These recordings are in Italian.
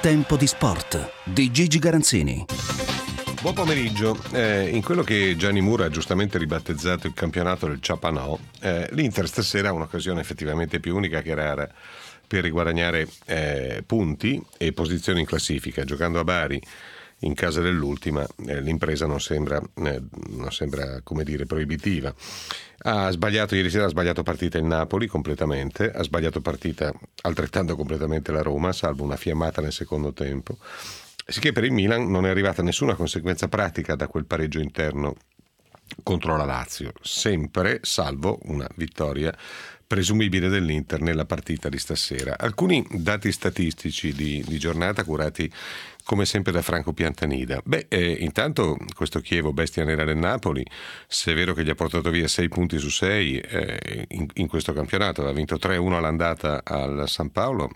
Tempo di sport di Gigi Garanzini. Buon pomeriggio. In quello che Gianni Mura ha giustamente ribattezzato il campionato del Ciapanò, l'Inter stasera ha un'occasione effettivamente più unica che rara per riguadagnare punti e posizioni in classifica. Giocando a Bari in casa dell'ultima, l'impresa non sembra come dire proibitiva. Ieri sera ha sbagliato partita il Napoli completamente, ha sbagliato partita altrettanto completamente la Roma, salvo una fiammata nel secondo tempo. Sicché per il Milan non è arrivata nessuna conseguenza pratica da quel pareggio interno contro la Lazio, sempre salvo una vittoria presumibile dell'Inter nella partita di stasera. Alcuni dati statistici di giornata curati come sempre da Franco Piantanida. Intanto questo Chievo, bestia nera del Napoli, se è vero che gli ha portato via 6 punti su 6 in questo campionato, ha vinto 3-1 all'andata al San Paolo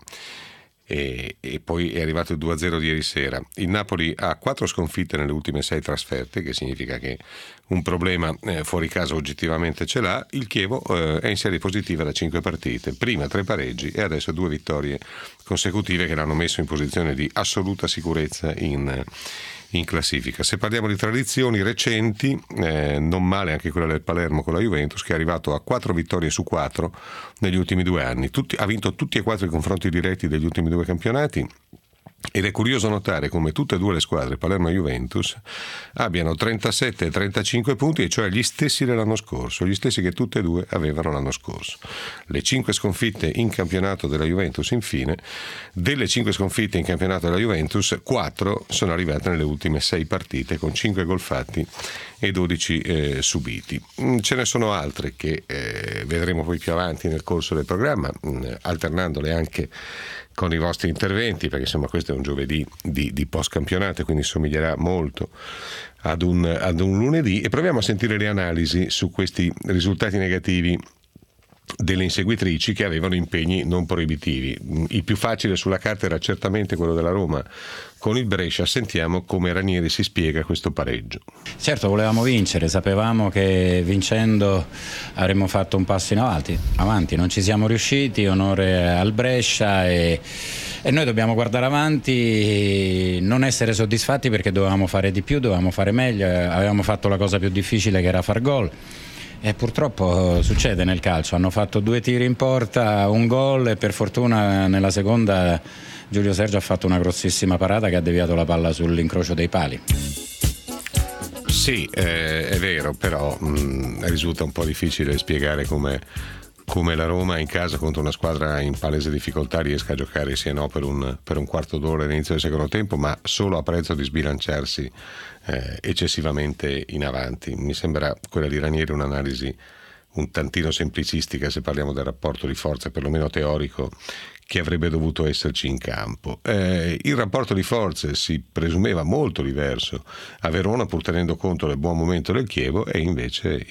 e poi è arrivato il 2-0 di ieri sera. Il Napoli ha 4 sconfitte nelle ultime 6 trasferte, che significa che un problema fuori casa oggettivamente ce l'ha. Il Chievo è in serie positiva da 5 partite, prima 3 pareggi e adesso 2 vittorie consecutive che l'hanno messo in posizione di assoluta sicurezza in classifica. Se parliamo di tradizioni recenti, non male anche quella del Palermo con la Juventus, che è arrivato a 4 vittorie su 4 negli ultimi 2 anni. Ha vinto tutti e 4 i confronti diretti degli ultimi 2 campionati. Ed è curioso notare come tutte e 2 le squadre, Palermo e Juventus, abbiano 37 e 35 punti, e cioè gli stessi dell'anno scorso, gli stessi che tutte e 2 avevano l'anno scorso. Le 5 sconfitte in campionato della Juventus, infine, delle 5 sconfitte in campionato della Juventus, 4 sono arrivate nelle ultime 6 partite, con 5 gol fatti e 12 subiti. Ce ne sono altre che vedremo poi più avanti nel corso del programma, alternandole anche con i vostri interventi, perché insomma questo è un giovedì di post campionato, quindi somiglierà molto ad un lunedì, e proviamo a sentire le analisi su questi risultati negativi delle inseguitrici che avevano impegni non proibitivi. Il più facile sulla carta era certamente quello della Roma con il Brescia. Sentiamo come Ranieri si spiega questo pareggio. Certo, volevamo vincere, sapevamo che vincendo avremmo fatto un passo in avanti, non ci siamo riusciti, onore al Brescia, e noi dobbiamo guardare avanti, non essere soddisfatti perché dovevamo fare di più, dovevamo fare meglio, avevamo fatto la cosa più difficile che era far gol. E purtroppo succede nel calcio, hanno fatto 2 tiri in porta, un gol, e per fortuna nella seconda Giulio Sergio ha fatto una grossissima parata che ha deviato la palla sull'incrocio dei pali. Sì, è vero, però risulta un po' difficile spiegare come la Roma in casa contro una squadra in palese difficoltà riesca a giocare sì e no per un quarto d'ora all'inizio del secondo tempo, ma solo a prezzo di sbilanciarsi eccessivamente in avanti. Mi sembra quella di Ranieri un'analisi un tantino semplicistica se parliamo del rapporto di forza, perlomeno teorico, che avrebbe dovuto esserci in campo. Il rapporto di forze si presumeva molto diverso a Verona, pur tenendo conto del buon momento del Chievo, e invece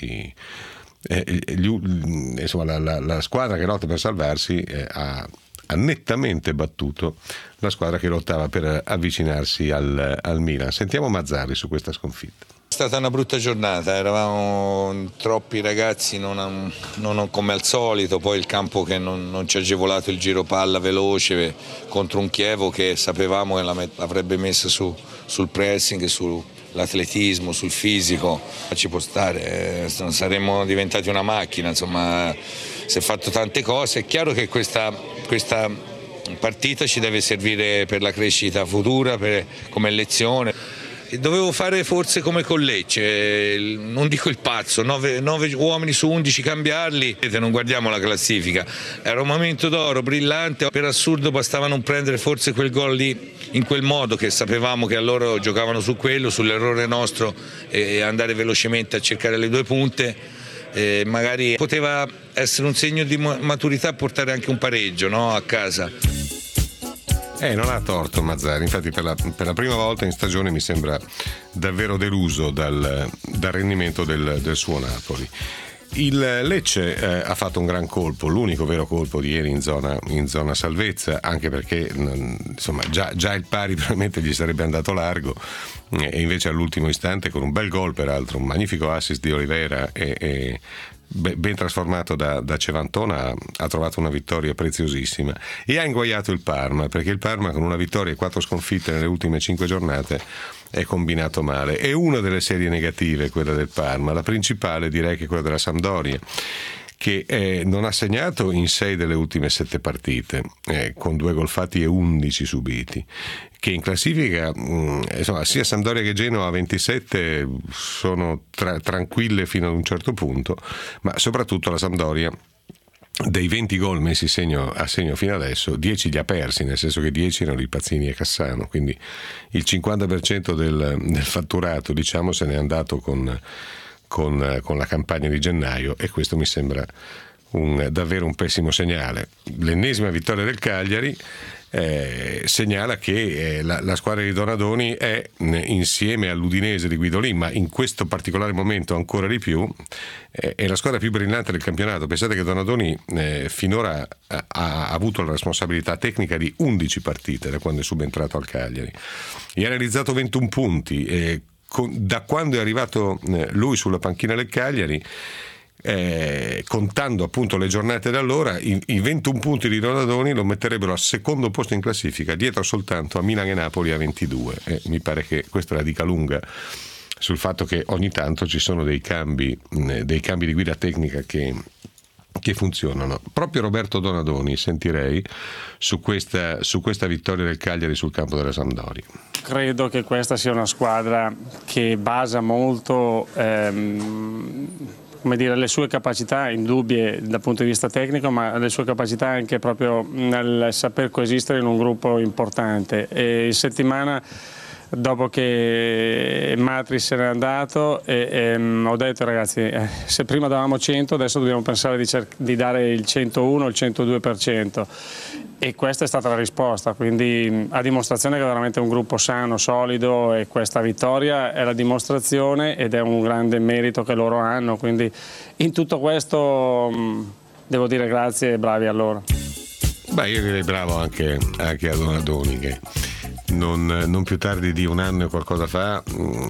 insomma la squadra che lotta per salvarsi ha nettamente battuto la squadra che lottava per avvicinarsi al Milan. Sentiamo Mazzarri su questa sconfitta. È stata una brutta giornata, eravamo troppi ragazzi, non come al solito, poi il campo che non ci ha agevolato il giro palla veloce contro un Chievo che sapevamo che l'avrebbe messa sul pressing, sull'atletismo, sul fisico. Ci può stare, saremmo diventati una macchina, insomma si è fatto tante cose. È chiaro che questa partita ci deve servire per la crescita futura, come lezione. Dovevo fare forse come con Lecce, non dico il pazzo, 9 uomini su 11 cambiarli. Non guardiamo la classifica, era un momento d'oro brillante, per assurdo bastava non prendere forse quel gol lì in quel modo, che sapevamo che a loro giocavano su quello, sull'errore nostro, e andare velocemente a cercare le 2 punte. Magari poteva essere un segno di maturità portare anche un pareggio, no, a casa. Non ha torto Mazzarri, infatti per la prima volta in stagione mi sembra davvero deluso dal rendimento del suo Napoli. Il Lecce ha fatto un gran colpo, l'unico vero colpo di ieri in zona salvezza, anche perché insomma già il pari probabilmente gli sarebbe andato largo, e invece all'ultimo istante, con un bel gol peraltro, un magnifico assist di Oliveira e ben trasformato da Cevantona, ha trovato una vittoria preziosissima e ha inguaiato il Parma, perché il Parma con una vittoria e 4 sconfitte nelle ultime 5 giornate è combinato male. È una delle serie negative quella del Parma, la principale direi che è quella della Sampdoria, che non ha segnato in 6 delle ultime 7 partite, con 2 gol fatti e 11 subiti, che in classifica insomma, sia Sampdoria che Genoa a 27 sono tranquille fino ad un certo punto, ma soprattutto la Sampdoria dei 20 gol messi a segno fino adesso 10 li ha persi, nel senso che 10 erano di Pazzini e Cassano, quindi il 50% del fatturato diciamo se n'è andato con la campagna di gennaio, e questo mi sembra davvero un pessimo segnale. L'ennesima vittoria del Cagliari segnala che la squadra di Donadoni è, insieme all'Udinese di Guidolin, ma in questo particolare momento ancora di più, è la squadra più brillante del campionato. Pensate che Donadoni finora ha avuto la responsabilità tecnica di 11 partite da quando è subentrato al Cagliari e ha realizzato 21 punti da quando è arrivato lui sulla panchina del Cagliari. Contando appunto le giornate da allora, i 21 punti di Donadoni lo metterebbero al secondo posto in classifica, dietro soltanto a Milan e Napoli a 22. Mi pare che questo la dica lunga sul fatto che ogni tanto ci sono dei cambi di guida tecnica che funzionano. Proprio Roberto Donadoni sentirei su questa vittoria del Cagliari sul campo della Sampdoria. Credo che questa sia una squadra che basa molto le sue capacità indubbie dal punto di vista tecnico, ma le sue capacità anche proprio nel saper coesistere in un gruppo importante. E in settimana, dopo che Matri se n'è andato, ho detto ragazzi, se prima davamo 100 adesso dobbiamo pensare di dare il 101 o il 102%, e questa è stata la risposta, quindi a dimostrazione che è veramente un gruppo sano, solido, e questa vittoria è la dimostrazione ed è un grande merito che loro hanno, quindi in tutto questo devo dire grazie e bravi a loro. Io direi bravo anche a Donadoni, che non più tardi di un anno e qualcosa fa,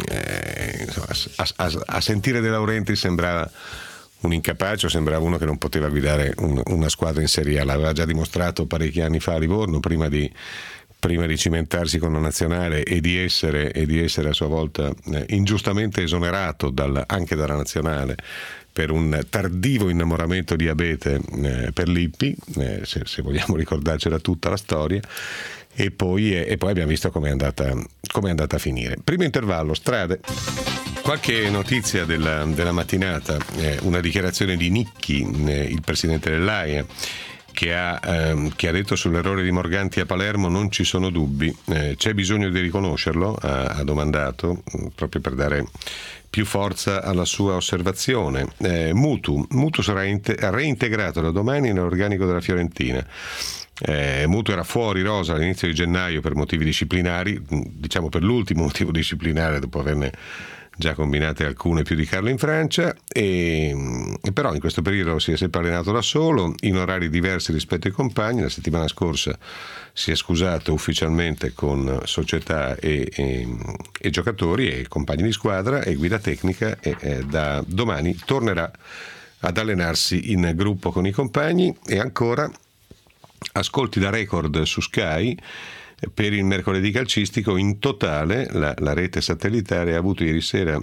a sentire De Laurentiis sembrava un incapace, sembrava uno che non poteva guidare una squadra in Serie A. L'aveva già dimostrato parecchi anni fa a Livorno, prima di cimentarsi con la nazionale e di essere a sua volta ingiustamente esonerato anche dalla nazionale per un tardivo innamoramento di Abete per Lippi, se vogliamo ricordarcela tutta la storia. E poi abbiamo visto come è andata a finire. Primo intervallo, strade. Qualche notizia della mattinata, una dichiarazione di Nicchi, il presidente dell'AIA, che ha detto sull'errore di Morganti a Palermo non ci sono dubbi, c'è bisogno di riconoscerlo, ha domandato, proprio per dare più forza alla sua osservazione. Mutu sarà reintegrato da domani nell'organico della Fiorentina. Mutu era fuori rosa all'inizio di gennaio per motivi disciplinari, diciamo per l'ultimo motivo disciplinare, dopo averne già combinate alcune più di Carlo in Francia, e però in questo periodo si è sempre allenato da solo, in orari diversi rispetto ai compagni. La settimana scorsa si è scusato ufficialmente con società e giocatori e compagni di squadra e guida tecnica, e da domani tornerà ad allenarsi in gruppo con i compagni. E ancora ascolti da record su Sky per il mercoledì calcistico. In totale la rete satellitare ha avuto ieri sera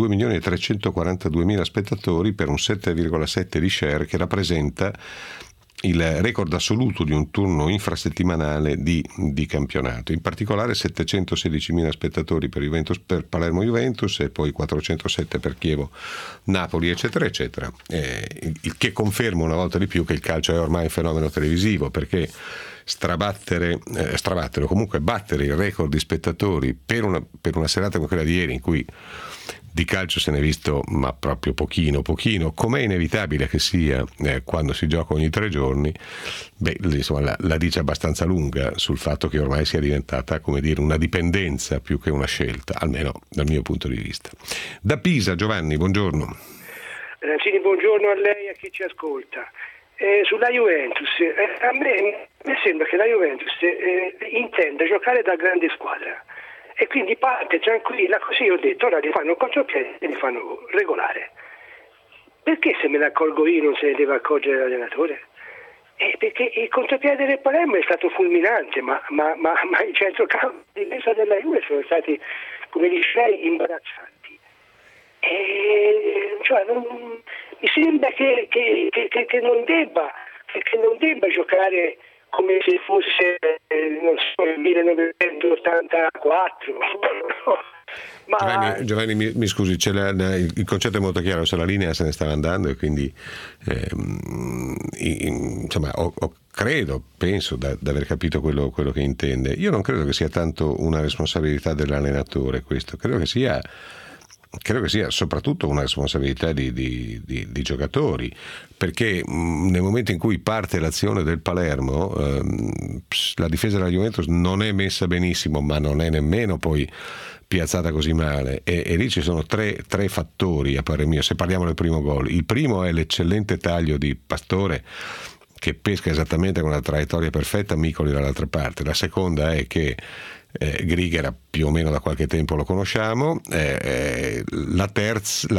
2.342.000 spettatori per un 7,7 di share, che rappresenta il record assoluto di un turno infrasettimanale di campionato. In particolare 716.000 spettatori per Palermo Juventus, e poi 407 per Chievo Napoli, eccetera eccetera, il che conferma una volta di più che il calcio è ormai un fenomeno televisivo, perché strabattere o comunque battere il record di spettatori per una serata come quella di ieri, in cui di calcio se ne è visto ma proprio pochino, com'è inevitabile che sia quando si gioca ogni 3 giorni, insomma la dice abbastanza lunga sul fatto che ormai sia diventata, come dire, una dipendenza più che una scelta, almeno dal mio punto di vista. Da Pisa, Giovanni, buongiorno. Rancini, buongiorno a lei e a chi ci ascolta. Sulla Juventus, a me sembra che la Juventus intenda giocare da grande squadra, e quindi parte tranquilla, così ho detto, ora li fanno contropiede e li fanno regolare. perché se me ne accorgo io non se ne deve accorgere l'allenatore? Perché il contropiede del Palermo è stato fulminante, ma i centrocampo di difesa della Juve sono stati, come dicevi, imbarazzanti. Mi sembra che non debba giocare come se fosse non so, il 1984. Giovanni, mi scusi, il concetto è molto chiaro, se la linea se ne stava andando e quindi insomma penso di aver capito quello che intende. Io non credo che sia tanto una responsabilità dell'allenatore questo, credo che sia soprattutto una responsabilità di giocatori, perché nel momento in cui parte l'azione del Palermo la difesa della Juventus non è messa benissimo, ma non è nemmeno poi piazzata così male, e lì ci sono tre fattori a parer mio. Se parliamo del primo gol, il primo è l'eccellente taglio di Pastore che pesca esattamente con la traiettoria perfetta Micoli dall'altra parte. La seconda è che Grigera più o meno da qualche tempo lo conosciamo. La terza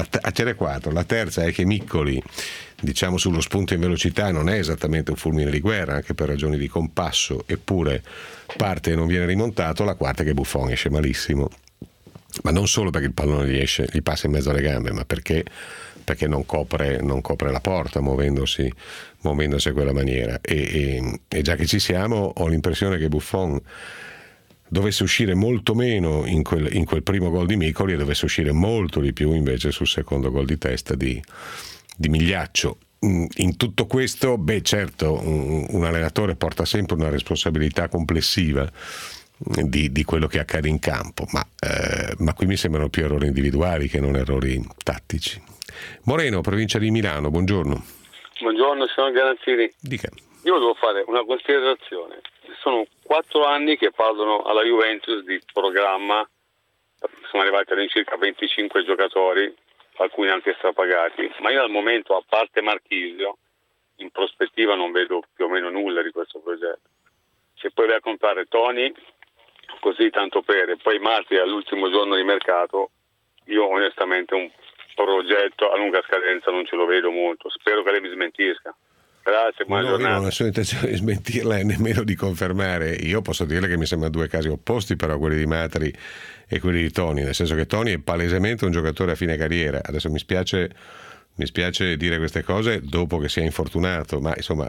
è che Miccoli, diciamo, sullo spunto in velocità non è esattamente un fulmine di guerra, anche per ragioni di compasso, eppure parte e non viene rimontato. La quarta è che Buffon esce malissimo, ma non solo perché il pallone gli passa in mezzo alle gambe, ma perché non copre la porta muovendosi a quella maniera. E già che ci siamo, ho l'impressione che Buffon dovesse uscire molto meno in quel primo gol di Micoli e dovesse uscire molto di più invece sul secondo gol di testa di Migliaccio. In tutto questo, certo, un allenatore porta sempre una responsabilità complessiva di quello che accade in campo, ma qui mi sembrano più errori individuali che non errori tattici. Moreno, provincia di Milano, buongiorno. Buongiorno, signor Garanzini. Dica. Io devo fare una considerazione. Sono 4 anni che parlano alla Juventus di programma, sono arrivati all'incirca 25 giocatori, alcuni anche strapagati, ma io al momento, a parte Marchisio, in prospettiva non vedo più o meno nulla di questo progetto. Se poi vai a comprare Toni, così tanto per, e poi Matri all'ultimo giorno di mercato, io onestamente un progetto a lunga scadenza non ce lo vedo molto. Spero che lei mi smentisca. Grazie, buona giornata. Io non ho nessuna intenzione di smentirla e nemmeno di confermare. Io posso dirle che mi sembrano due casi opposti, però, quelli di Matri e quelli di Toni, nel senso che Toni è palesemente un giocatore a fine carriera. Adesso mi spiace dire queste cose dopo che si è infortunato, ma insomma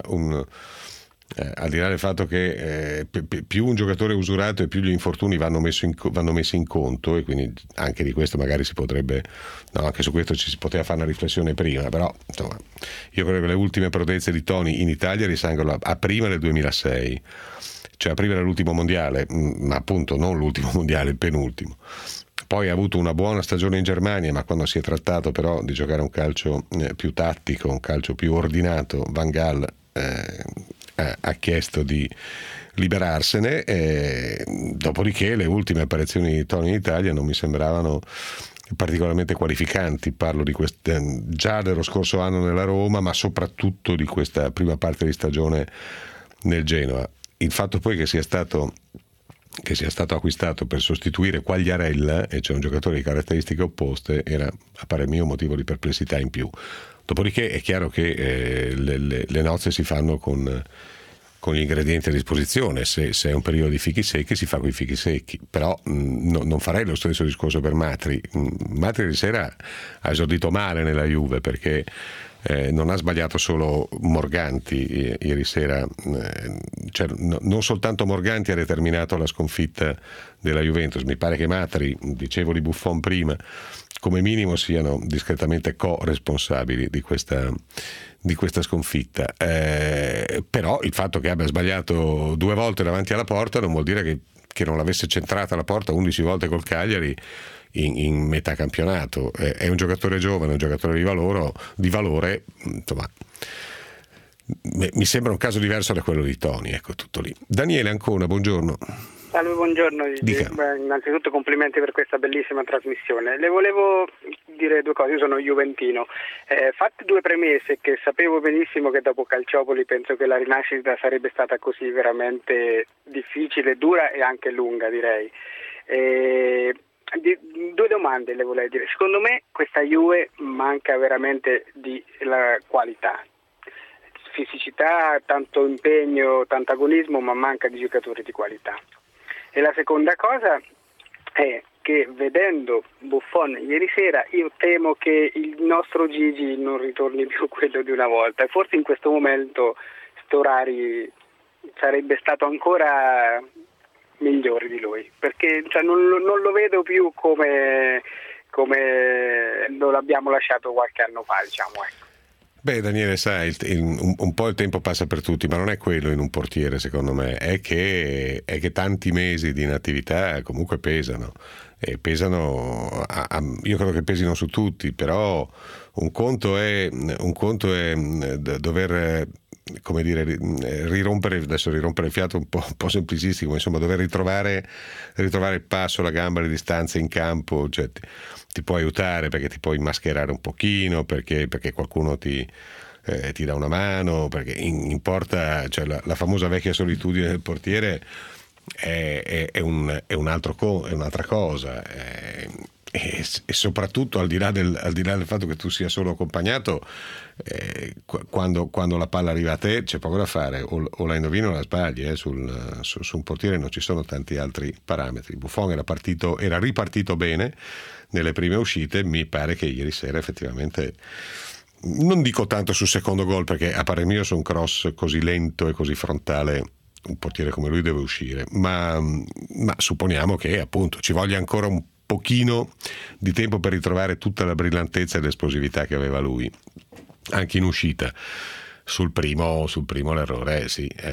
al di là del fatto che più un giocatore è usurato e più gli infortuni vanno messi in conto, e quindi anche di questo magari anche su questo ci si poteva fare una riflessione prima, però insomma io credo che le ultime prodezze di Toni in Italia risalgono a prima del 2006, cioè a prima dell'ultimo mondiale, ma appunto non l'ultimo mondiale, il penultimo. Poi ha avuto una buona stagione in Germania, ma quando si è trattato però di giocare un calcio più tattico, un calcio più ordinato, Van Gaal ha chiesto di liberarsene, dopodiché le ultime apparizioni di Toni in Italia non mi sembravano particolarmente qualificanti. Parlo di già dello scorso anno nella Roma, ma soprattutto di questa prima parte di stagione nel Genoa. Il fatto poi che sia stato acquistato per sostituire Quagliarella, e cioè un giocatore di caratteristiche opposte, era a parer mio un motivo di perplessità in più. Dopodiché è chiaro che le nozze si fanno con gli ingredienti a disposizione. Se è un periodo di fichi secchi, si fa con i fichi secchi, però non farei lo stesso discorso per Matri. Matri di sera ha esordito male nella Juve, perché non ha sbagliato solo Morganti ieri sera, non soltanto Morganti ha determinato la sconfitta della Juventus. Mi pare che Matri, dicevo di Buffon prima, come minimo siano discretamente co-responsabili di questa sconfitta, però il fatto che abbia sbagliato 2 volte davanti alla porta non vuol dire che non l'avesse centrata la porta 11 volte col Cagliari in metà campionato. È un giocatore giovane, un giocatore di valore, insomma mi sembra un caso diverso da quello di Toni, ecco, tutto lì. Daniele Ancona, buongiorno. Salve, buongiorno. Innanzitutto complimenti per questa bellissima trasmissione. Le volevo dire 2 cose. Io sono juventino. Fatte 2 premesse, che sapevo benissimo che dopo Calciopoli penso che la rinascita sarebbe stata così veramente difficile, dura e anche lunga, direi. Due domande le volevo dire. Secondo me questa Juve manca veramente di la qualità, fisicità, tanto impegno, tanto agonismo, ma manca di giocatori di qualità. E la seconda cosa è che vedendo Buffon ieri sera io temo che il nostro Gigi non ritorni più quello di una volta, e forse in questo momento Storari sarebbe stato ancora migliore di lui, perché non lo vedo più come lo abbiamo lasciato qualche anno fa, diciamo, ecco. Beh, Daniele, sai, un po' il tempo passa per tutti, ma non è quello in un portiere, secondo me, è che tanti mesi di inattività comunque pesano, e pesano, io credo che pesino su tutti, però un conto è dover, come dire, rirompere il fiato, un po' semplicissimo, insomma, dover ritrovare il passo, la gamba, le distanze in campo, cioè ti può aiutare perché ti puoi mascherare un pochino, perché qualcuno ti dà una mano, perché in porta, cioè la famosa vecchia solitudine del portiere è un'altra cosa, e soprattutto al di là del fatto che tu sia solo accompagnato, quando la palla arriva a te c'è poco da fare, o la indovini o la sbagli, su un portiere non ci sono tanti altri parametri. Buffon era ripartito bene nelle prime uscite, mi pare che ieri sera effettivamente, non dico tanto sul secondo gol, perché a parer mio su un cross così lento e così frontale un portiere come lui deve uscire, ma supponiamo che appunto ci voglia ancora un pochino di tempo per ritrovare tutta la brillantezza e l'esplosività che aveva lui anche in uscita. Sul primo l'errore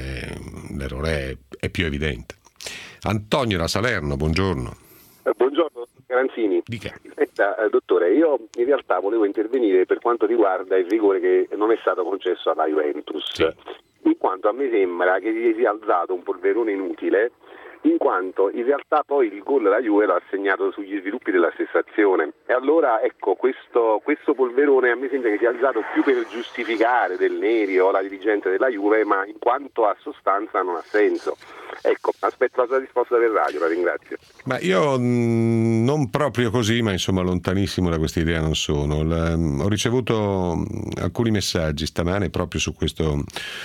l'errore è più evidente. Antonio da Salerno, buongiorno. Buongiorno Garanzini. Dica. Dottore, io in realtà volevo intervenire per quanto riguarda il rigore che non è stato concesso alla Juventus, sì, in quanto a me sembra che si sia alzato un polverone inutile, in quanto in realtà poi il gol la Juve l'ha segnato sugli sviluppi della stessa azione, e allora ecco, questo polverone a me sembra che sia alzato più per giustificare Del Neri o la dirigente della Juve, ma in quanto a sostanza non ha senso. Ecco, aspetto la sua risposta per radio, la ringrazio. Ma io non proprio così, ma insomma lontanissimo da questa idea non sono. Ho ricevuto alcuni messaggi stamane proprio su questo,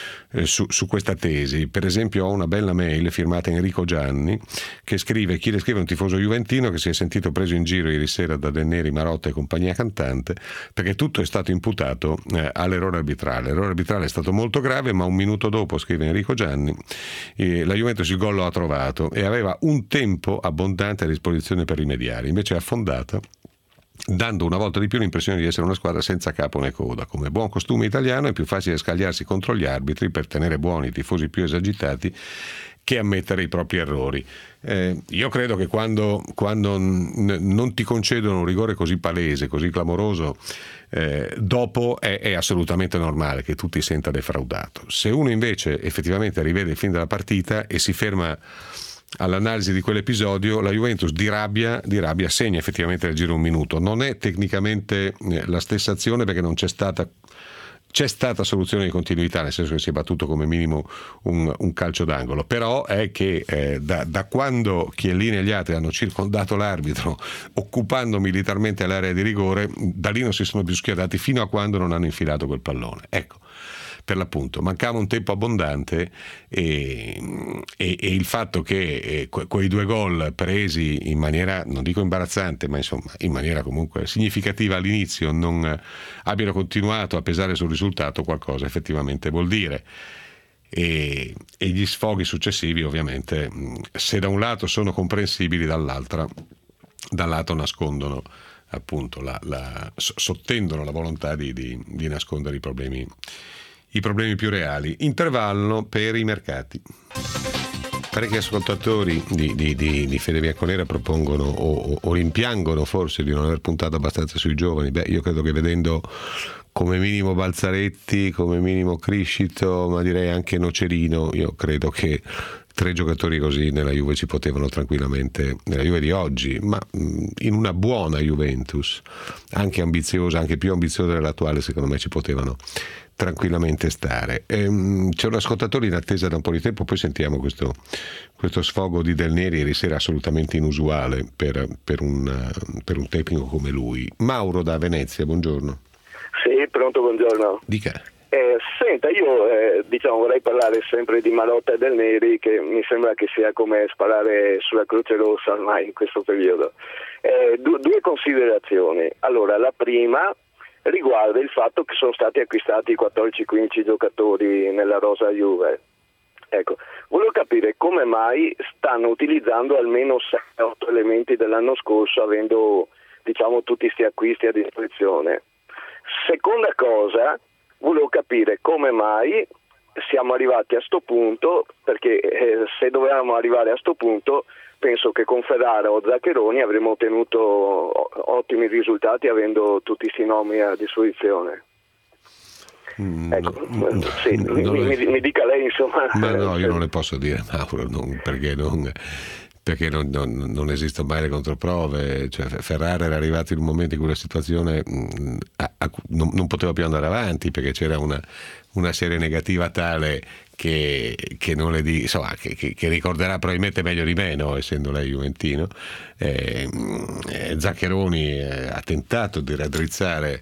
su questa tesi. Per esempio ho una bella mail firmata Enrico Gianni che scrive: chi le scrive un tifoso juventino che si è sentito preso in giro ieri sera da Del Neri, Marotta e compagnia cantante, perché tutto è stato imputato all'errore arbitrale. L'errore arbitrale è stato molto grave, ma un minuto dopo, scrive Enrico Gianni, la Juventus il gol lo ha trovato e aveva un tempo abbondante a disposizione per rimediare, invece è affondata, dando una volta di più l'impressione di essere una squadra senza capo né coda. Come buon costume italiano è più facile scagliarsi contro gli arbitri per tenere buoni i tifosi più esagitati che ammettere i propri errori. Io credo che quando non ti concedono un rigore così palese, così clamoroso, dopo è assolutamente normale che tu ti senta defraudato. Se uno invece effettivamente rivede il film della partita e si ferma all'analisi di quell'episodio, la Juventus di rabbia segna effettivamente nel giro un minuto. Non è tecnicamente la stessa azione, perché non c'è stata soluzione di continuità, nel senso che si è battuto come minimo un calcio d'angolo, però è che da quando Chiellini e gli altri hanno circondato l'arbitro occupando militarmente l'area di rigore, da lì non si sono più schierati fino a quando non hanno infilato quel pallone. Ecco, per l'appunto mancava un tempo abbondante, e il fatto che quei due gol presi in maniera, non dico imbarazzante, ma insomma in maniera comunque significativa all'inizio, non abbiano continuato a pesare sul risultato, qualcosa effettivamente vuol dire. E gli sfoghi successivi ovviamente, se da un lato sono comprensibili, dal lato nascondono appunto sottendono la volontà di nascondere i problemi più reali. Intervallo per i mercati. Parecchi ascoltatori di Fede Bianconera propongono o rimpiangono forse di non aver puntato abbastanza sui giovani. Io credo che vedendo come minimo Balzaretti, come minimo Criscito, ma direi anche Nocerino, io credo che 3 giocatori così nella Juve ci potevano tranquillamente, nella Juve di oggi, ma in una buona Juventus, anche ambiziosa, anche più ambiziosa dell'attuale, secondo me ci potevano tranquillamente stare. C'è un ascoltatore in attesa da un po' di tempo, poi sentiamo questo sfogo di Del Neri ieri sera, assolutamente inusuale per un tecnico come lui. Mauro da Venezia, buongiorno. Sì, pronto, buongiorno. Dica. Senta, io vorrei parlare sempre di Marotta e Del Neri, che mi sembra che sia come sparare sulla Croce Rossa ormai in questo periodo. Due considerazioni. Allora, la prima riguarda il fatto che sono stati acquistati 14-15 giocatori nella rosa Juve. Ecco, volevo capire come mai stanno utilizzando almeno 7-8 elementi dell'anno scorso, avendo tutti questi acquisti a disposizione. Seconda cosa, volevo capire come mai siamo arrivati a sto punto, perché se dovevamo arrivare a sto punto penso che con Ferrara o Zaccheroni avremmo ottenuto ottimi risultati avendo tutti questi nomi a disposizione. Ecco, mi dica lei, insomma. No, io non le posso dire, Mauro, perché non esistono mai le controprove. Cioè, Ferrara era arrivato in un momento in cui la situazione non poteva più andare avanti, perché c'era una serie negativa tale che non le insomma, che ricorderà probabilmente meglio di me, no? Essendo lei juventino. Zaccheroni ha tentato di raddrizzare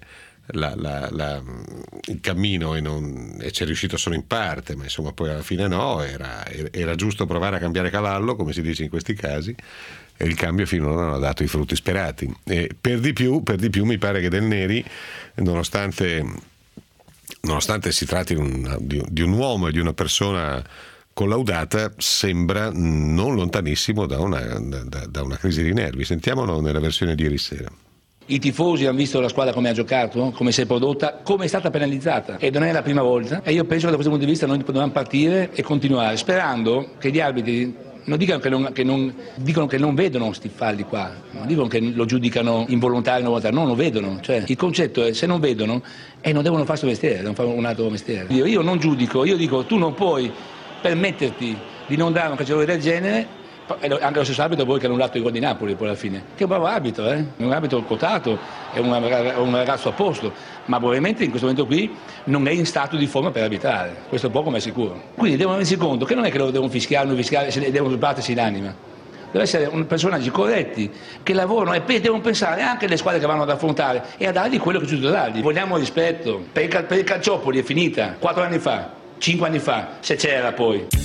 il cammino e ci è riuscito solo in parte, ma insomma poi alla fine no, era giusto provare a cambiare cavallo, come si dice in questi casi, e il cambio finora non ha dato i frutti sperati. Per di più mi pare che Del Neri, nonostante si tratti di un uomo e di una persona collaudata, sembra non lontanissimo da una crisi di nervi. Sentiamolo nella versione di ieri sera. I tifosi hanno visto la squadra come ha giocato, come si è prodotta, come è stata penalizzata, e non è la prima volta, e io penso che da questo punto di vista noi dobbiamo partire e continuare, sperando che gli arbitri non dicano che non vedono questi falli qua, non dicono che lo giudicano involontario, no, lo vedono. Cioè, il concetto è: se non vedono, non devono fare questo mestiere, devono fare un altro mestiere. Io non giudico, io dico: tu non puoi permetterti di non dare un calciatore del genere. Anche lo stesso arbitro poi che ha annullato i gol di Napoli poi alla fine, che è un bravo arbitro, un arbitro quotato, è un ragazzo a posto, ma probabilmente in questo momento qui non è in stato di forma per arbitrare, questo è poco ma è sicuro. Quindi devono rendersi conto che non è che lo devono fischiare, devono battersi l'anima, deve essere personaggi corretti che lavorano e devono pensare anche alle squadre che vanno ad affrontare e a dargli quello che è giusto dargli. Vogliamo rispetto, per il Calciopoli è finita 4 anni fa, 5 anni fa, se c'era poi.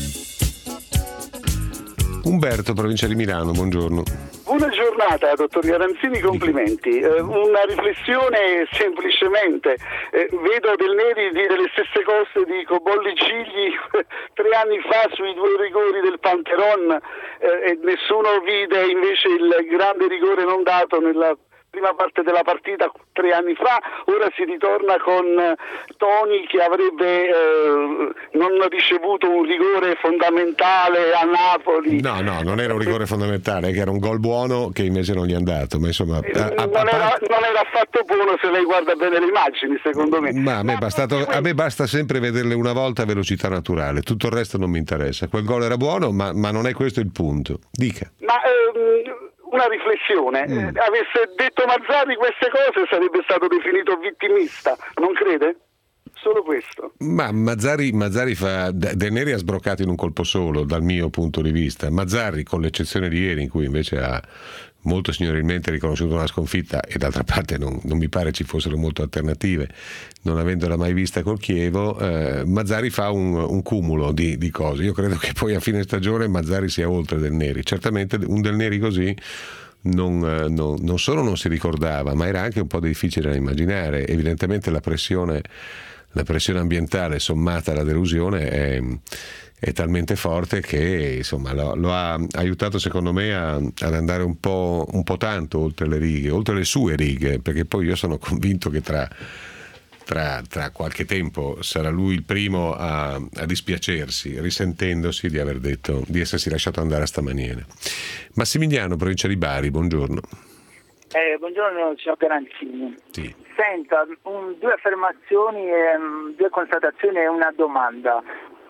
Umberto, provincia di Milano, buongiorno. Buona giornata, dottor Garanzini, complimenti. Una riflessione semplicemente. Vedo Del Neri dire le stesse cose di Cobolli Gigli 3 anni fa sui 2 rigori del Pantheon, e nessuno vide invece il grande rigore non dato nella prima parte della partita 3 anni fa. Ora si ritorna con Toni che avrebbe non ricevuto un rigore fondamentale a Napoli. No, non era un rigore fondamentale, che era un gol buono che invece non gli è andato. Ma insomma, non era affatto buono se lei guarda bene le immagini, secondo me. Ma a me basta sempre vederle una volta a velocità naturale, tutto il resto non mi interessa. Quel gol era buono, ma non è questo il punto. Dica. Una riflessione, avesse detto Mazzarri queste cose sarebbe stato definito vittimista, non crede? Solo questo. Ma Mazzarri fa Del Neri ha sbroccato in un colpo solo dal mio punto di vista. Mazzarri, con l'eccezione di ieri in cui invece ha molto signorilmente riconosciuto una sconfitta, e d'altra parte non mi pare ci fossero molte alternative, non avendola mai vista col Chievo, Mazzarri fa un cumulo di cose. Io credo che poi a fine stagione Mazzarri sia oltre Del Neri. Certamente un Del Neri così non solo non si ricordava, ma era anche un po' difficile da immaginare. Evidentemente la pressione ambientale sommata alla delusione è talmente forte che insomma lo ha aiutato secondo me ad andare un po' tanto oltre le righe, oltre le sue righe, perché poi io sono convinto che tra qualche tempo sarà lui il primo a dispiacersi, risentendosi di aver detto, di essersi lasciato andare a sta maniera. Massimiliano, provincia di Bari, buongiorno. Buongiorno signor Garanzini. Sì. Senta, 2 affermazioni, 2 constatazioni e una domanda.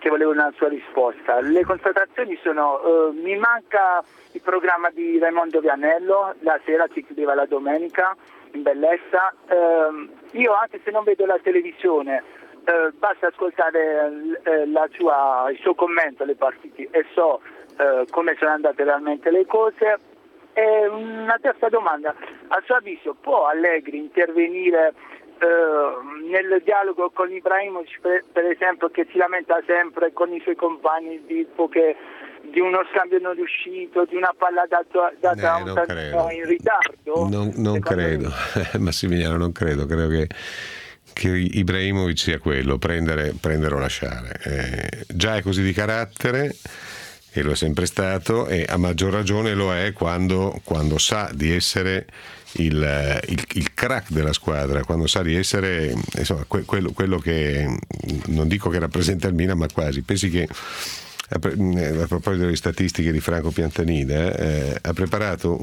che volevo una sua risposta. Le constatazioni sono: mi manca il programma di Raimondo Vianello, la sera si chiudeva la domenica in bellezza. Io, anche se non vedo la televisione, basta ascoltare il suo commento alle partite e so come sono andate realmente le cose. E una terza domanda: a suo avviso può Allegri intervenire nel dialogo con Ibrahimovic, per esempio, che si lamenta sempre con i suoi compagni di uno scambio non riuscito, di una palla data un tantino in ritardo? Non credo, Massimiliano, non credo. Credo che Ibrahimovic sia quello, prendere o lasciare. Già è così di carattere, e lo è sempre stato, e a maggior ragione lo è quando sa di essere il crack della squadra, quando sa di essere, insomma, quello che, non dico che rappresenta il Milan, ma quasi. Pensi che, a proposito delle statistiche di Franco Piantanida, mi ha preparato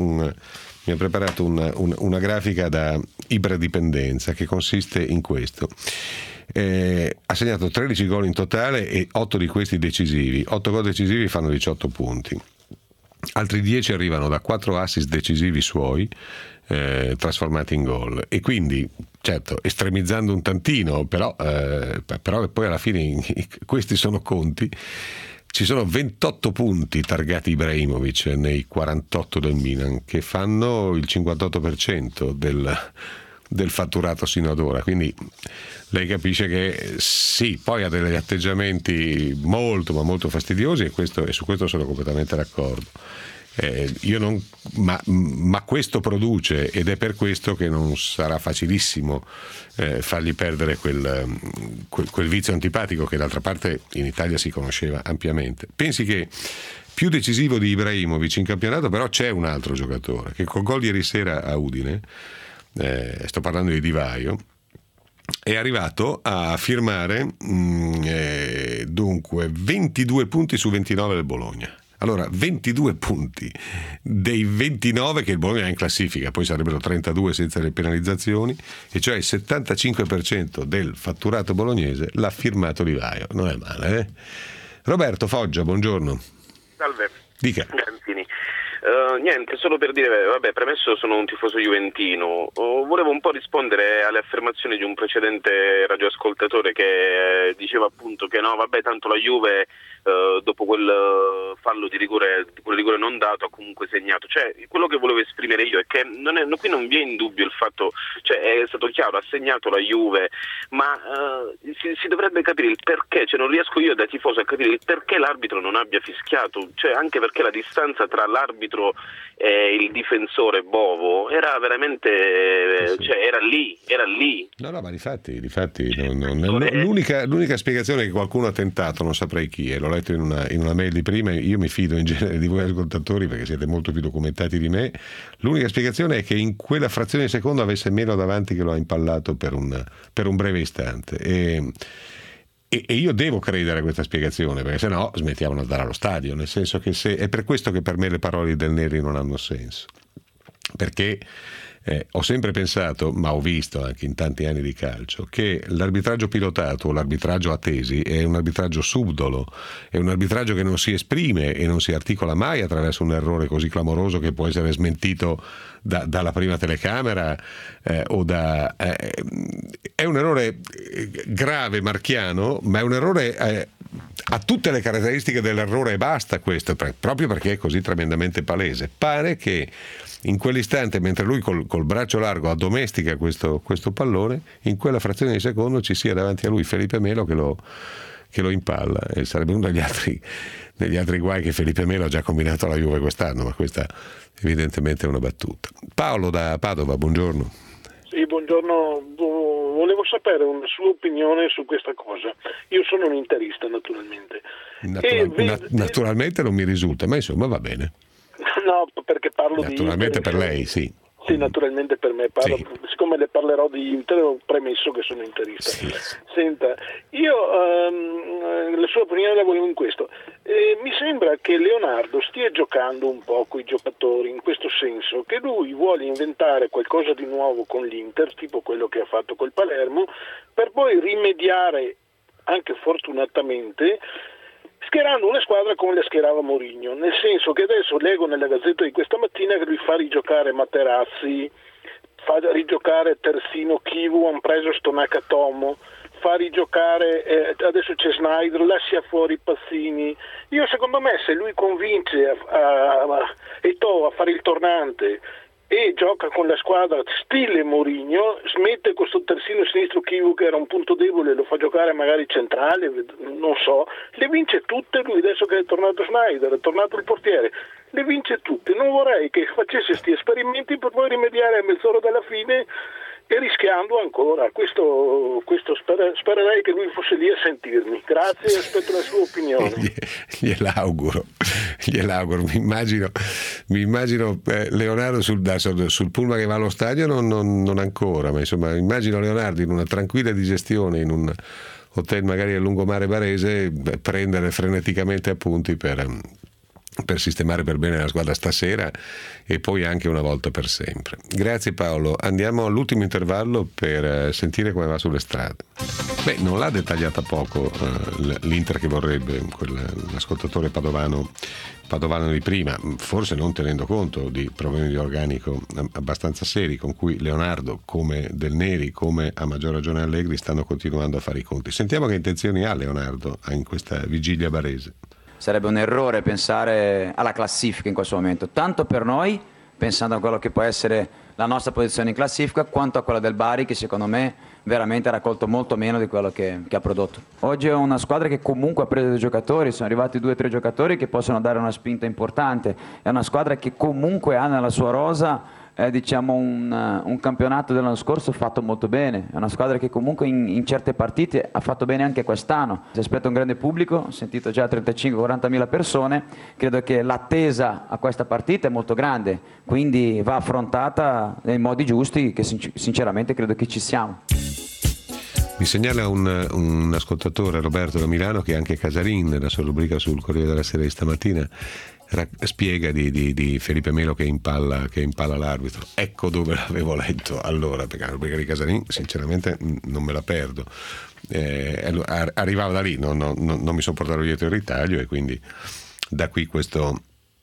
una grafica da ibradipendenza che consiste in questo. Ha segnato 13 gol in totale e 8 di questi decisivi. 8 gol decisivi fanno 18 punti. Altri 10 arrivano da 4 assist decisivi suoi, trasformati in gol. E quindi, certo, estremizzando un tantino, però poi alla fine questi sono conti. Ci sono 28 punti targati Ibrahimovic nei 48 del Milan, che fanno il 58% del fatturato sino ad ora. Quindi lei capisce che sì, poi ha degli atteggiamenti molto ma molto fastidiosi, e su questo sono completamente d'accordo. Ma questo produce, ed è per questo che non sarà facilissimo fargli perdere quel vizio antipatico che d'altra parte in Italia si conosceva ampiamente. Pensi che più decisivo di Ibrahimovic in campionato però c'è un altro giocatore che col gol ieri sera a Udine, sto parlando di Di Vaio, è arrivato a firmare dunque 22 punti su 29 del Bologna. Allora, 22 punti dei 29 che il Bologna ha in classifica, poi sarebbero 32 senza le penalizzazioni, e cioè il 75% del fatturato bolognese l'ha firmato Di Vaio. Non è male, eh? Roberto Foggia, buongiorno. Salve. Dica. Granzini. Niente, solo per dire, premesso sono un tifoso juventino, volevo un po' rispondere alle affermazioni di un precedente radioascoltatore che diceva appunto che tanto la Juve dopo quel fallo di rigore, quel rigore non dato, ha comunque segnato. Cioè, quello che volevo esprimere io è che qui non vi è in dubbio il fatto, cioè è stato chiaro, ha segnato la Juve, ma si dovrebbe capire il perché, cioè non riesco io da tifoso a capire il perché l'arbitro non abbia fischiato, cioè anche perché la distanza tra l'arbitro e il difensore Bovo era veramente, sì. Cioè era lì. No, ma difatti l'unica spiegazione che qualcuno ha tentato, non saprei chi è, l'ho letto in una mail di prima, io mi fido in genere di voi ascoltatori perché siete molto più documentati di me. L'unica spiegazione è che in quella frazione di secondo avesse meno davanti che lo ha impallato per un breve istante, e io devo credere a questa spiegazione, perché sennò smettiamo di andare allo stadio, nel senso che è per questo che per me le parole del Neri non hanno senso, perché ho sempre pensato, ma ho visto anche in tanti anni di calcio, che l'arbitraggio pilotato o l'arbitraggio a tesi è un arbitraggio subdolo, è un arbitraggio che non si esprime e non si articola mai attraverso un errore così clamoroso che può essere smentito dalla prima telecamera è un errore grave, marchiano, ma è un errore ha tutte le caratteristiche dell'errore e basta, questo proprio perché è così tremendamente palese. Pare che in quell'istante, mentre lui col braccio largo addomestica questo pallone, in quella frazione di secondo ci sia davanti a lui Felipe Melo che lo impalla, e sarebbe uno degli altri guai che Felipe Melo ha già combinato alla Juve quest'anno, ma questa evidentemente è una battuta. Paolo da Padova, buongiorno. Sì, buongiorno. Volevo sapere una sua opinione su questa cosa. Io sono un interista, naturalmente. Naturalmente non mi risulta, ma insomma va bene. No, perché parlo naturalmente di Inter. Per lei, sì. Sì, naturalmente per me. Sì. Siccome le parlerò di Inter, ho premesso che sono interista. Sì. Senta, io la sua opinione la volevo in questo. Mi sembra che Leonardo stia giocando un po' con i giocatori, in questo senso che lui vuole inventare qualcosa di nuovo con l'Inter, tipo quello che ha fatto col Palermo, per poi rimediare, anche fortunatamente, schierando una squadra come la schierava Mourinho, nel senso che adesso leggo nella Gazzetta di questa mattina che lui fa rigiocare Materazzi, fa rigiocare Terzino, Chivu, hanno preso Nakatomo, fa rigiocare, adesso c'è Snyder, lascia fuori Pazzini. Io secondo me se lui convince Eto'o a fare il tornante e gioca con la squadra stile Mourinho, smette questo terzino sinistro Chivu che era un punto debole, lo fa giocare magari centrale, non so, le vince tutte lui, adesso che è tornato Snyder, è tornato il portiere, le vince tutte. Non vorrei che facesse questi esperimenti per poi rimediare a mezz'ora dalla fine e rischiando ancora. Questo spererei che lui fosse lì a sentirmi. Grazie, aspetto la sua opinione. Gliel'auguro. Mi immagino Leonardo sul pullman che va allo stadio, non ancora, ma insomma immagino Leonardo in una tranquilla digestione in un hotel magari a lungomare barese prendere freneticamente appunti per sistemare per bene la squadra stasera e poi anche una volta per sempre. Grazie Paolo, andiamo all'ultimo intervallo per sentire come va sulle strade. Non l'ha dettagliata poco l'Inter che vorrebbe l'ascoltatore padovano di prima, forse non tenendo conto di problemi di organico abbastanza seri con cui Leonardo, come Del Neri, come a maggior ragione Allegri stanno continuando a fare i conti. Sentiamo che intenzioni ha Leonardo in questa vigilia barese. Sarebbe un errore pensare alla classifica in questo momento, tanto per noi, pensando a quello che può essere la nostra posizione in classifica, quanto a quella del Bari, che secondo me veramente ha raccolto molto meno di quello che ha prodotto. Oggi è una squadra che comunque ha preso dei giocatori, sono arrivati 2 o 3 giocatori che possono dare una spinta importante, è una squadra che comunque ha nella sua rosa un campionato dell'anno scorso fatto molto bene, è una squadra che comunque in certe partite ha fatto bene anche quest'anno. Si aspetta un grande pubblico, ho sentito già 35-40 mila persone, credo che l'attesa a questa partita è molto grande, quindi va affrontata nei modi giusti che sinceramente credo che ci siamo. Mi segnala un ascoltatore, Roberto da Milano, che anche Casarin nella sua rubrica sul Corriere della Sera di stamattina spiega di Felipe Melo che impalla l'arbitro. Ecco dove l'avevo letto allora, perché la rubrica di Casarin sinceramente non me la perdo, arrivava da lì, non mi sono portato dietro il ritaglio e quindi da qui questo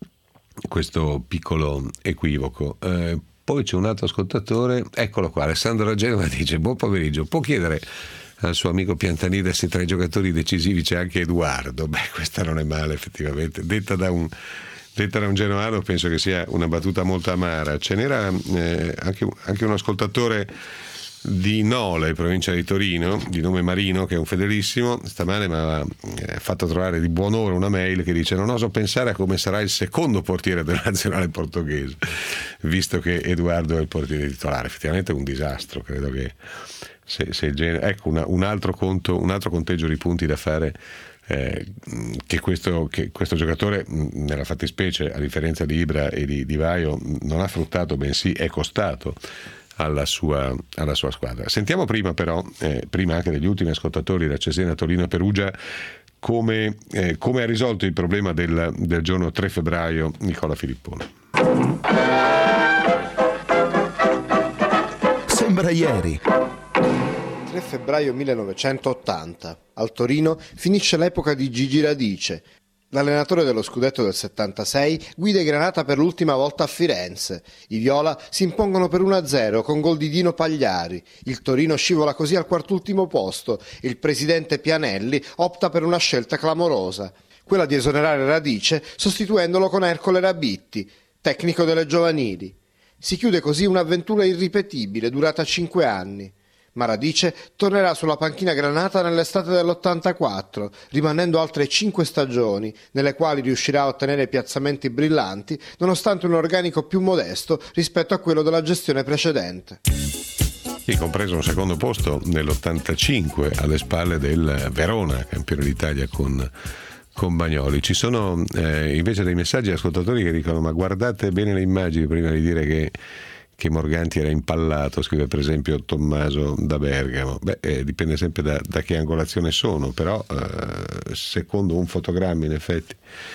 piccolo equivoco. Poi c'è un altro ascoltatore, eccolo qua, Alessandro da Genova, dice: buon pomeriggio, può chiedere al suo amico Piantanida se tra i giocatori decisivi c'è anche Edoardo? Questa non è male effettivamente, detta da un genoano penso che sia una battuta molto amara. Ce n'era anche un ascoltatore di Nole, provincia di Torino, di nome Marino, che è un fedelissimo, stamane mi ha fatto trovare di buon'ora una mail che dice: non oso pensare a come sarà il secondo portiere della nazionale portoghese, visto che Edoardo è il portiere titolare. Effettivamente è un disastro, credo che se il genere, ecco un altro conteggio di punti da fare, che questo giocatore nella fattispecie, a differenza di Ibra e di Vaio, non ha fruttato, bensì è costato alla sua squadra. Sentiamo prima però, prima anche degli ultimi ascoltatori da Cesena, Torino e Perugia, come ha risolto il problema del giorno 3 febbraio Nicola Filippone. Sembra ieri. 3 febbraio 1980. Al Torino finisce l'epoca di Gigi Radice. L'allenatore dello scudetto del 76 guida i Granata per l'ultima volta a Firenze. I Viola si impongono per 1-0 con gol di Dino Pagliari. Il Torino scivola così al quartultimo posto. Il presidente Pianelli opta per una scelta clamorosa, quella di esonerare Radice sostituendolo con Ercole Rabitti, tecnico delle giovanili. Si chiude così un'avventura irripetibile durata 5 anni. Ma Radice tornerà sulla panchina granata nell'estate dell'84, rimanendo altre 5 stagioni, nelle quali riuscirà a ottenere piazzamenti brillanti, nonostante un organico più modesto rispetto a quello della gestione precedente. Sì, compreso un secondo posto nell'85 alle spalle del Verona, campione d'Italia con Bagnoli. Ci sono invece dei messaggi ascoltatori che dicono: ma guardate bene le immagini prima di dire che Morganti era impallato, scrive per esempio Tommaso da Bergamo. Dipende sempre da che angolazione sono, però secondo un fotogramma in effetti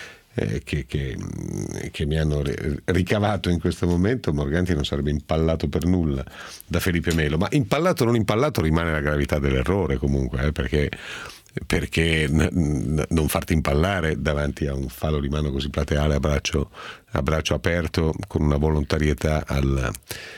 che mi hanno ricavato in questo momento, Morganti non sarebbe impallato per nulla da Felipe Melo, ma impallato o non impallato rimane la gravità dell'errore comunque, perché perché non farti impallare davanti a un fallo di mano così plateale a braccio aperto, con una volontarietà al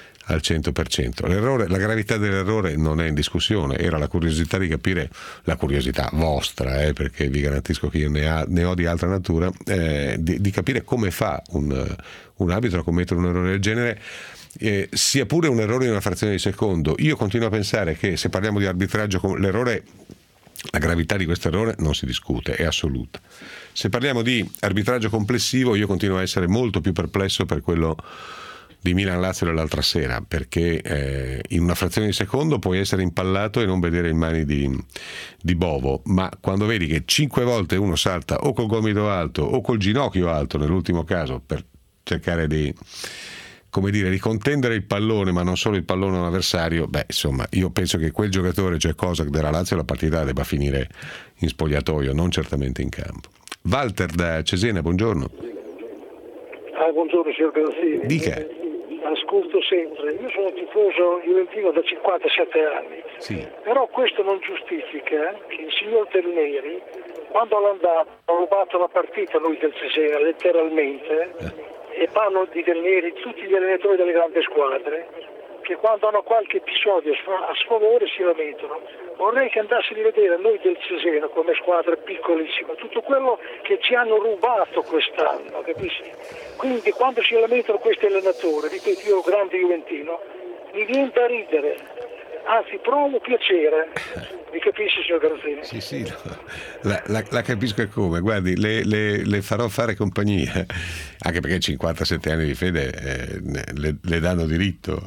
100%. La gravità dell'errore non è in discussione, era la curiosità di capire, la curiosità vostra, perché vi garantisco che io ne ho di altra natura, di capire come fa un arbitro a commettere un errore del genere, sia pure un errore in una frazione di secondo. Io continuo a pensare che se parliamo di arbitraggio, la gravità di questo errore non si discute, è assoluta. Se parliamo di arbitraggio complessivo, io continuo a essere molto più perplesso per quello di Milan-Lazio dell'altra sera, perché in una frazione di secondo puoi essere impallato e non vedere in mani di Bovo, ma quando vedi che 5 volte uno salta o col gomito alto o col ginocchio alto, nell'ultimo caso, per cercare di contendere il pallone, ma non solo il pallone a un avversario, insomma, io penso che quel giocatore, cioè Kozak della Lazio, la partita debba finire in spogliatoio, non certamente in campo. Walter da Cesena, buongiorno. Buongiorno signor Granzini. Dica. Ascolto sempre. Io sono tifoso juventino da 57 anni. Sì. Però questo non giustifica che il signor Del Neri, quando all'andata ha rubato la partita lui del Cesena, letteralmente, e parlo di Del Neri, tutti gli allenatori delle grandi squadre, che quando hanno qualche episodio a sfavore si lamentano. Vorrei che andasse a rivedere noi del Cesena come squadra piccolissima, tutto quello che ci hanno rubato quest'anno, capisci? Quindi quando si lamentano questi allenatori, ripeto, io grande juventino, mi viene da ridere, anzi provo piacere. Mi capisci, signor Granzini? Sì, la capisco e come. Guardi, le farò fare compagnia, anche perché 57 anni di fede le danno diritto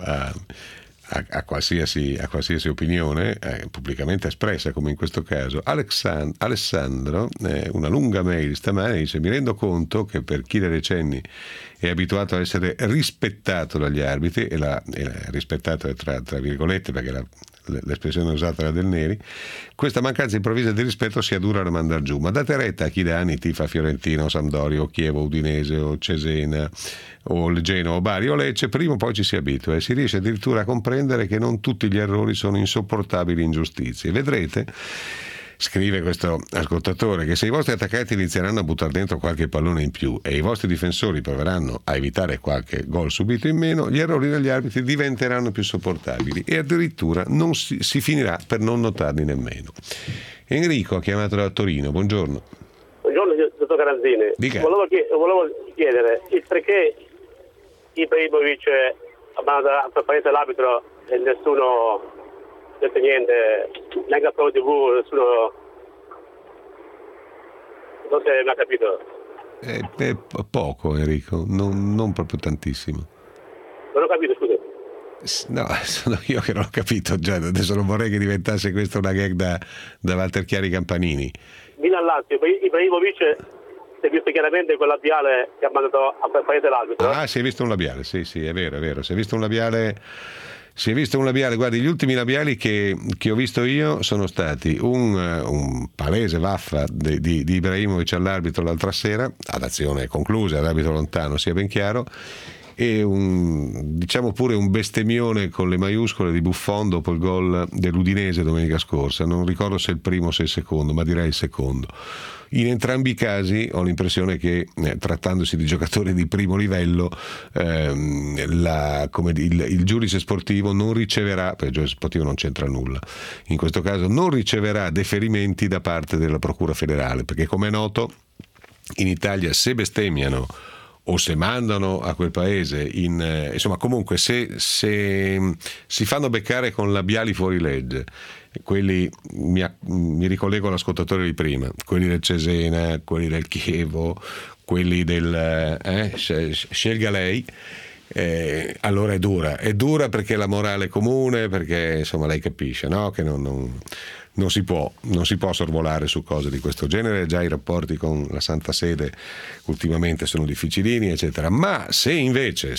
a qualsiasi opinione pubblicamente espressa, come in questo caso. Alessandro, una lunga mail stamane, dice: mi rendo conto che per chi da decenni è abituato a essere rispettato dagli arbitri, e rispettato tra virgolette, perché l'espressione usata era Del Neri, questa mancanza improvvisa di rispetto sia dura da mandar giù, ma date retta a chi da anni tifa Fiorentina o Sampdoria o Chievo, Udinese o Cesena o Genoa o Bari o Lecce, prima o poi ci si abitua e si riesce addirittura a comprendere che non tutti gli errori sono insopportabili ingiustizie. Vedrete, scrive questo ascoltatore, che se i vostri attaccanti inizieranno a buttare dentro qualche pallone in più e i vostri difensori proveranno a evitare qualche gol subito in meno, gli errori degli arbitri diventeranno più sopportabili e addirittura non si finirà per non notarli nemmeno. Enrico ha chiamato da Torino, buongiorno. Buongiorno dottor Granzini. Dica. Volevo chiedere il perché Ibrahimovic ha mandato a paese l'arbitro e nessuno detto niente, neanche a Pro TV, nessuno, non se mi ha capito. Poco, Enrico, non proprio tantissimo. Non ho capito, scusa. No, sono io che non ho capito, già, adesso non vorrei che diventasse questa una gag da Walter Chiari Campanini. Milan-Lazio, Ibrahimovic si è visto chiaramente quel labiale che ha mandato a quel paese l'arbitro. Ah, si è visto un labiale, sì, è vero, si è visto un labiale. Guardi, gli ultimi labiali che ho visto io sono stati un palese vaffa di Ibrahimovic all'arbitro l'altra sera, ad azione conclusa, all'arbitro lontano, sia ben chiaro, e diciamo pure un bestemmione con le maiuscole di Buffon dopo il gol dell'Udinese domenica scorsa. Non ricordo se il primo o se il secondo, ma direi il secondo. In entrambi i casi ho l'impressione che, trattandosi di giocatori di primo livello, il giudice sportivo non riceverà, per il giudice sportivo non c'entra nulla, in questo caso non riceverà deferimenti da parte della Procura federale, perché come è noto in Italia se bestemmiano o se mandano a quel paese, insomma comunque se si fanno beccare con labiali fuori legge, quelli, mi ricollego all'ascoltatore di prima, quelli del Cesena, quelli del Chievo, quelli del scelga lei, allora è dura perché la morale è comune, perché insomma lei capisce, no? Che non si può sorvolare su cose di questo genere. Già i rapporti con la Santa Sede ultimamente sono difficilini, eccetera. Ma se invece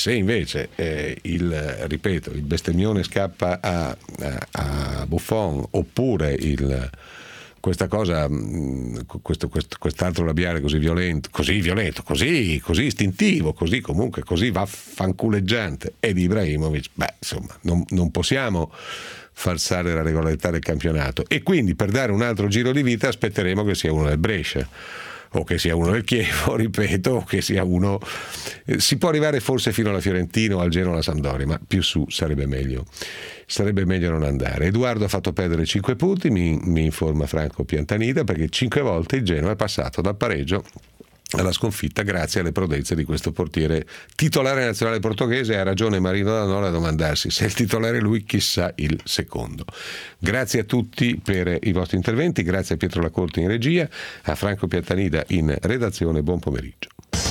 il bestemmione scappa a Buffon, oppure questa cosa, quest'altro labiale così violento, così istintivo, così comunque così vaffanculeggiante e di Ibrahimovic, insomma non possiamo falsare la regolarità del campionato, e quindi per dare un altro giro di vita aspetteremo che sia uno del Brescia o che sia uno del Chievo, ripeto, o che sia uno, si può arrivare forse fino alla Fiorentina o al Genoa, alla Sampdoria, ma più su sarebbe meglio non andare. Edoardo ha fatto perdere 5 punti, mi informa Franco Piantanida, perché 5 volte il Genoa è passato dal pareggio alla sconfitta grazie alle prodezze di questo portiere titolare nazionale portoghese. Ha ragione Marino Dannola a domandarsi se il titolare è lui, chissà il secondo. Grazie a tutti per i vostri interventi, grazie a Pietro Lacorte in regia, a Franco Piantanida in redazione, buon pomeriggio.